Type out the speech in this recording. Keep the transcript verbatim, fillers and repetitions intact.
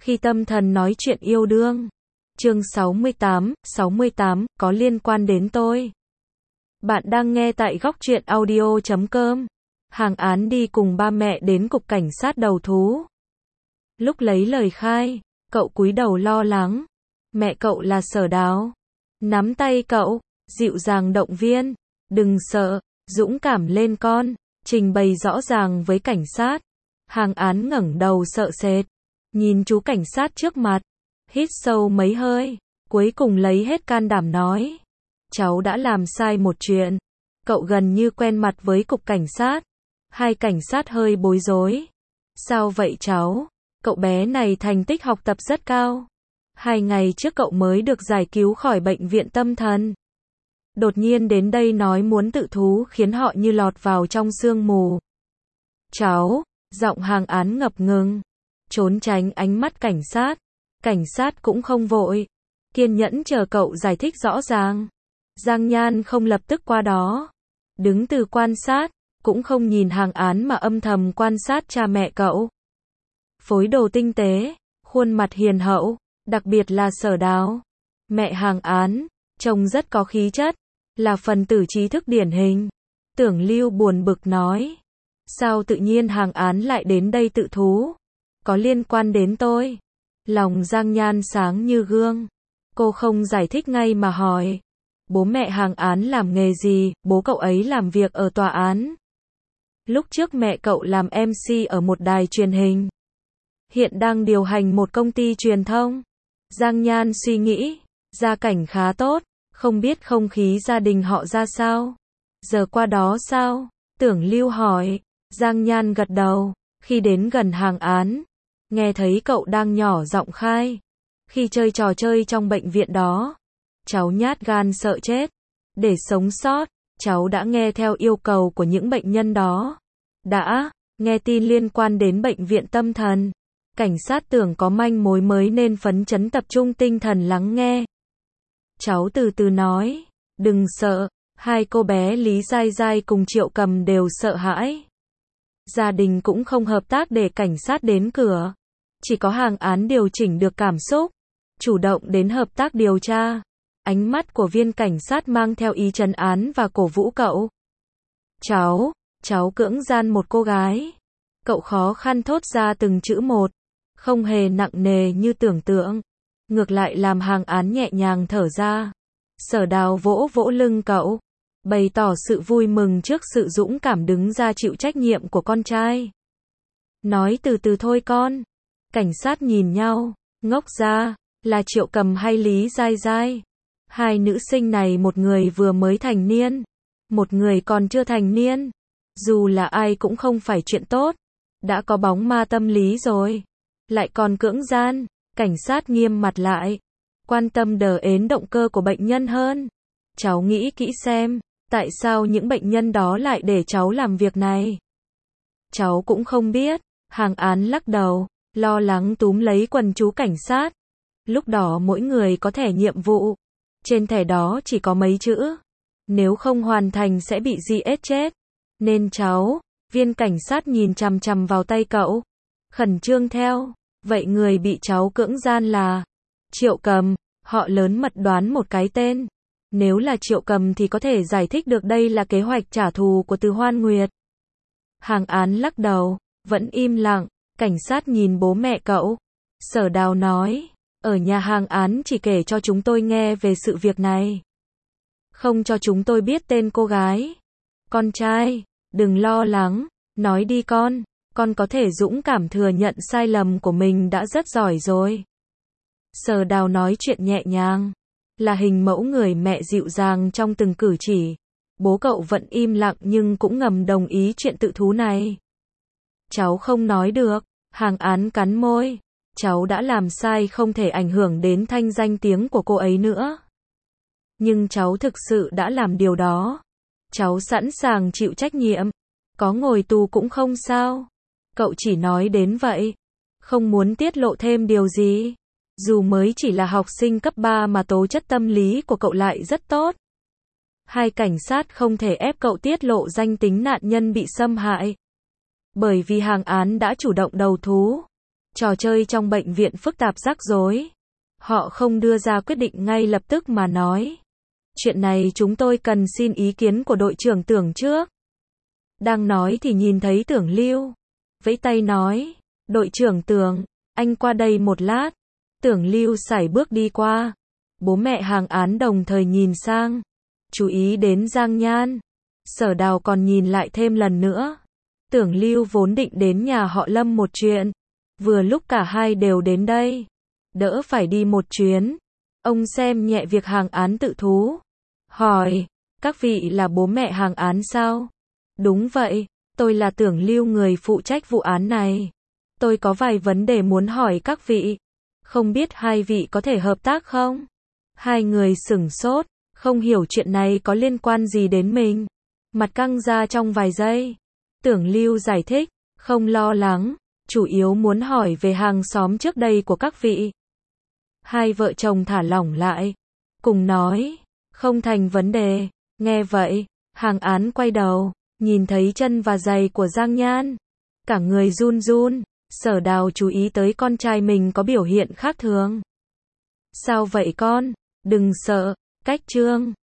Khi tâm thần nói chuyện yêu đương. Chương sáu mươi tám, sáu mươi tám, có liên quan đến tôi. Bạn đang nghe tại góc truyện audio chấm com. Hàng Án đi cùng ba mẹ đến cục cảnh sát đầu thú. Lúc lấy lời khai, cậu cúi đầu lo lắng. Mẹ cậu là Sở Đào. Nắm tay cậu, dịu dàng động viên. Đừng sợ, dũng cảm lên con. Trình bày rõ ràng với cảnh sát. Hàng Án ngẩng đầu sợ sệt. Nhìn chú cảnh sát trước mặt. Hít sâu mấy hơi. Cuối cùng lấy hết can đảm nói. Cháu đã làm sai một chuyện. Cậu gần như quen mặt với cục cảnh sát. Hai cảnh sát hơi bối rối. Sao vậy cháu? Cậu bé này thành tích học tập rất cao. Hai ngày trước cậu mới được giải cứu khỏi bệnh viện tâm thần. Đột nhiên đến đây nói muốn tự thú khiến họ như lọt vào trong sương mù. Cháu, giọng Hàng Án ngập ngừng. Trốn tránh ánh mắt cảnh sát. Cảnh sát cũng không vội. Kiên nhẫn chờ cậu giải thích rõ ràng. Giang Nhan không lập tức qua đó. Đứng từ quan sát, cũng không nhìn Hàng Án mà âm thầm quan sát cha mẹ cậu. Phối đồ tinh tế, khuôn mặt hiền hậu, đặc biệt là Sở Đào. Mẹ Hàng Án, trông rất có khí chất, là phần tử trí thức điển hình. Tưởng Lưu buồn bực nói. Sao tự nhiên Hàng Án lại đến đây tự thú? Có liên quan đến tôi. Lòng Giang Nhan sáng như gương. Cô không giải thích ngay mà hỏi. Bố mẹ Hàng Án làm nghề gì? Bố cậu ấy làm việc ở tòa án. Lúc trước mẹ cậu làm em xê ở một đài truyền hình. Hiện đang điều hành một công ty truyền thông. Giang Nhan suy nghĩ. Gia cảnh khá tốt. Không biết không khí gia đình họ ra sao? Giờ qua đó sao? Tưởng Lưu hỏi. Giang Nhan gật đầu. Khi đến gần Hàng Án, nghe thấy cậu đang nhỏ giọng khai. Khi chơi trò chơi trong bệnh viện đó, cháu nhát gan sợ chết. Để sống sót, cháu đã nghe theo yêu cầu của những bệnh nhân đó. Đã nghe tin liên quan đến bệnh viện tâm thần. Cảnh sát tưởng có manh mối mới nên phấn chấn tập trung tinh thần lắng nghe. Cháu từ từ nói. Đừng sợ. Hai cô bé Lý Giai Giai cùng Triệu Cầm đều sợ hãi. Gia đình cũng không hợp tác để cảnh sát đến cửa. Chỉ có Hàng Án điều chỉnh được cảm xúc. Chủ động đến hợp tác điều tra. Ánh mắt của viên cảnh sát mang theo ý trấn án và cổ vũ cậu. Cháu, cháu cưỡng gian một cô gái. Cậu khó khăn thốt ra từng chữ một. Không hề nặng nề như tưởng tượng. Ngược lại làm Hàng Án nhẹ nhàng thở ra. Sở Đào vỗ vỗ lưng cậu. Bày tỏ sự vui mừng trước sự dũng cảm đứng ra chịu trách nhiệm của con trai. Nói từ từ thôi con. Cảnh sát nhìn nhau. Ngốc ra. Là Triệu Cầm hay Lý Giai Giai? Hai nữ sinh này một người vừa mới thành niên. Một người còn chưa thành niên. Dù là ai cũng không phải chuyện tốt. Đã có bóng ma tâm lý rồi. Lại còn cưỡng gian. Cảnh sát nghiêm mặt lại. Quan tâm đờ ến động cơ của bệnh nhân hơn. Cháu nghĩ kỹ xem. Tại sao những bệnh nhân đó lại để cháu làm việc này? Cháu cũng không biết. Hàng Án lắc đầu. Lo lắng túm lấy quần chú cảnh sát. Lúc đó mỗi người có thẻ nhiệm vụ. Trên thẻ đó chỉ có mấy chữ. Nếu không hoàn thành sẽ bị giê ét chết. Nên cháu, viên cảnh sát nhìn chằm chằm vào tay cậu. Khẩn trương theo. Vậy người bị cháu cưỡng gian là Triệu Cầm. Họ lớn mật đoán một cái tên. Nếu là Triệu Cầm thì có thể giải thích được đây là kế hoạch trả thù của Từ Hoan Nguyệt. Hàng Án lắc đầu, vẫn im lặng. Cảnh sát nhìn bố mẹ cậu. Sở Đào nói. Ở nhà Hàng Án chỉ kể cho chúng tôi nghe về sự việc này. Không cho chúng tôi biết tên cô gái. Con trai, đừng lo lắng. Nói đi con. Con có thể dũng cảm thừa nhận sai lầm của mình đã rất giỏi rồi. Sở Đào nói chuyện nhẹ nhàng. Là hình mẫu người mẹ dịu dàng trong từng cử chỉ. Bố cậu vẫn im lặng nhưng cũng ngầm đồng ý chuyện tự thú này. Cháu không nói được. Hàng Án cắn môi. Cháu đã làm sai không thể ảnh hưởng đến thanh danh tiếng của cô ấy nữa. Nhưng cháu thực sự đã làm điều đó. Cháu sẵn sàng chịu trách nhiệm. Có ngồi tù cũng không sao. Cậu chỉ nói đến vậy. Không muốn tiết lộ thêm điều gì. Dù mới chỉ là học sinh cấp ba mà tố chất tâm lý của cậu lại rất tốt. Hai cảnh sát không thể ép cậu tiết lộ danh tính nạn nhân bị xâm hại. Bởi vì Hàng Án đã chủ động đầu thú. Trò chơi trong bệnh viện phức tạp rắc rối. Họ không đưa ra quyết định ngay lập tức mà nói. Chuyện này chúng tôi cần xin ý kiến của đội trưởng Tưởng trước. Đang nói thì nhìn thấy Tưởng Lưu. Vẫy tay nói, đội trưởng Tưởng, anh qua đây một lát. Tưởng Lưu sải bước đi qua. Bố mẹ Hàng Án đồng thời nhìn sang. Chú ý đến Giang Nhan. Sở Đào còn nhìn lại thêm lần nữa. Tưởng Lưu vốn định đến nhà họ Lâm một chuyện. Vừa lúc cả hai đều đến đây. Đỡ phải đi một chuyến. Ông xem nhẹ việc Hàng Án tự thú. Hỏi, các vị là bố mẹ Hàng Án sao? Đúng vậy, tôi là Tưởng Lưu, người phụ trách vụ án này. Tôi có vài vấn đề muốn hỏi các vị. Không biết hai vị có thể hợp tác không? Hai người sửng sốt, không hiểu chuyện này có liên quan gì đến mình. Mặt căng ra trong vài giây. Tưởng Lưu giải thích, không lo lắng, chủ yếu muốn hỏi về hàng xóm trước đây của các vị. Hai vợ chồng thả lỏng lại, cùng nói, không thành vấn đề. Nghe vậy, Hàng Án quay đầu, nhìn thấy chân và giày của Giang Nhan. Cả người run run, Sở Đào chú ý tới con trai mình có biểu hiện khác thường. Sao vậy con? Đừng sợ, cách Trương.